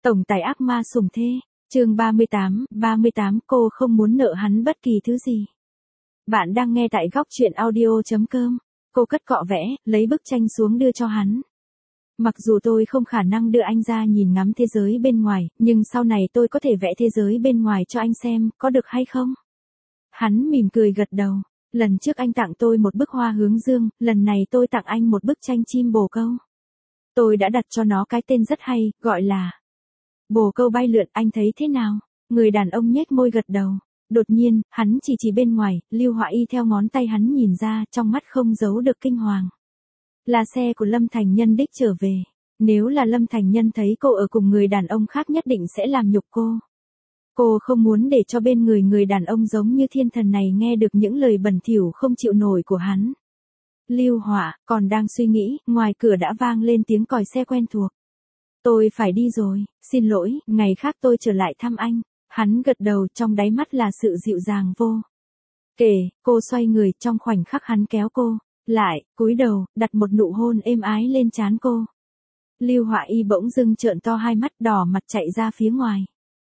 Tổng tài ác ma sủng thê, chương 38, cô không muốn nợ hắn bất kỳ thứ gì. Bạn đang nghe tại góc truyện audio.com. Cô cất cọ vẽ, lấy bức tranh xuống đưa cho hắn. Mặc dù tôi không khả năng đưa anh ra nhìn ngắm thế giới bên ngoài, nhưng sau này tôi có thể vẽ thế giới bên ngoài cho anh xem, có được hay không? Hắn mỉm cười gật đầu. Lần trước anh tặng tôi một bức hoa hướng dương, lần này tôi tặng anh một bức tranh chim bồ câu. Tôi đã đặt cho nó cái tên rất hay, gọi là Bồ câu bay lượn. Anh thấy thế nào? Người đàn ông nhếch môi gật đầu. Đột nhiên, hắn chỉ bên ngoài, Lưu Họa Y theo ngón tay hắn nhìn ra, trong mắt không giấu được kinh hoàng. Là xe của Lâm Thành Nhân đích trở về. Nếu là Lâm Thành Nhân thấy cô ở cùng người đàn ông khác nhất định sẽ làm nhục cô. Cô không muốn để cho bên người đàn ông giống như thiên thần này nghe được những lời bẩn thỉu không chịu nổi của hắn. Lưu Họa còn đang suy nghĩ, ngoài cửa đã vang lên tiếng còi xe quen thuộc. Tôi phải đi rồi, xin lỗi, ngày khác tôi trở lại thăm anh. Hắn gật đầu, trong đáy mắt là sự dịu dàng vô kể. Cô xoay người, trong khoảnh khắc hắn kéo cô lại, cúi đầu, đặt một nụ hôn êm ái lên trán cô. Lưu Họa Y bỗng dưng trợn to hai mắt, đỏ mặt chạy ra phía ngoài.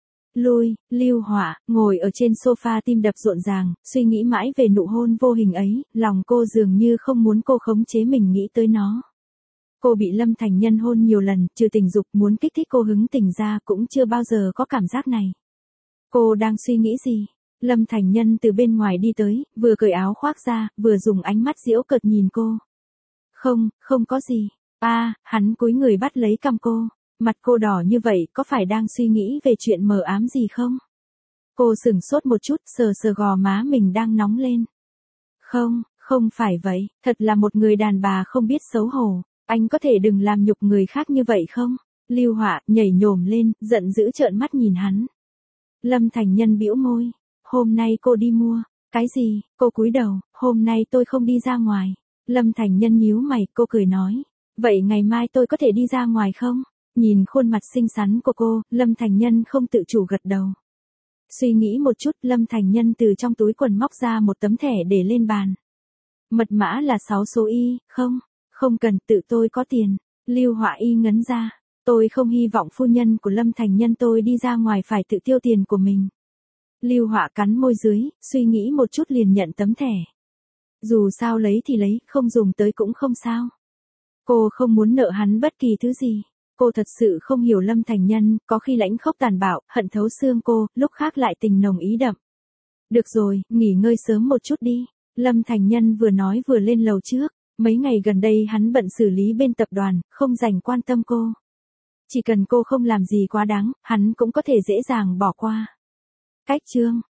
Lưu Họa ngồi ở trên sofa, tim đập rộn ràng, suy nghĩ mãi về nụ hôn vô hình ấy, lòng cô dường như không muốn cô khống chế mình nghĩ tới nó. Cô bị Lâm Thành Nhân hôn nhiều lần, trừ tình dục muốn kích thích cô hứng tình ra cũng chưa bao giờ có cảm giác này. Cô đang suy nghĩ gì? Lâm Thành Nhân từ bên ngoài đi tới, vừa cởi áo khoác ra, vừa dùng ánh mắt giễu cợt nhìn cô. Không có gì. Hắn cúi người bắt lấy cằm cô. Mặt cô đỏ như vậy, có phải đang suy nghĩ về chuyện mờ ám gì không? Cô sửng sốt một chút, sờ gò má mình đang nóng lên. Không phải vậy, thật là một người đàn bà không biết xấu hổ. Anh có thể đừng làm nhục người khác như vậy không? Lưu Họa nhảy nhổm lên, giận dữ trợn mắt nhìn hắn. Lâm Thành Nhân bĩu môi. Hôm nay cô đi mua. Cái gì? Cô cúi đầu. Hôm nay tôi không đi ra ngoài. Lâm Thành Nhân nhíu mày, cô cười nói. Vậy ngày mai tôi có thể đi ra ngoài không? Nhìn khuôn mặt xinh xắn của cô, Lâm Thành Nhân không tự chủ gật đầu. Suy nghĩ một chút, Lâm Thành Nhân từ trong túi quần móc ra một tấm thẻ để lên bàn. Mật mã là 6 số Y, không cần, tự tôi có tiền. Lưu Họa Y ngấn ra. Tôi không hy vọng phu nhân của Lâm Thành Nhân tôi đi ra ngoài phải tự tiêu tiền của mình. Lưu Họa cắn môi dưới, suy nghĩ một chút liền nhận tấm thẻ. Dù sao lấy thì lấy, không dùng tới cũng không sao. Cô không muốn nợ hắn bất kỳ thứ gì. Cô thật sự không hiểu Lâm Thành Nhân, có khi lãnh khốc tàn bạo, hận thấu xương cô, lúc khác lại tình nồng ý đậm. Được rồi, nghỉ ngơi sớm một chút đi. Lâm Thành Nhân vừa nói vừa lên lầu trước. Mấy ngày gần đây hắn bận xử lý bên tập đoàn, không dành quan tâm cô. Chỉ cần cô không làm gì quá đáng, hắn cũng có thể dễ dàng bỏ qua. Cách chương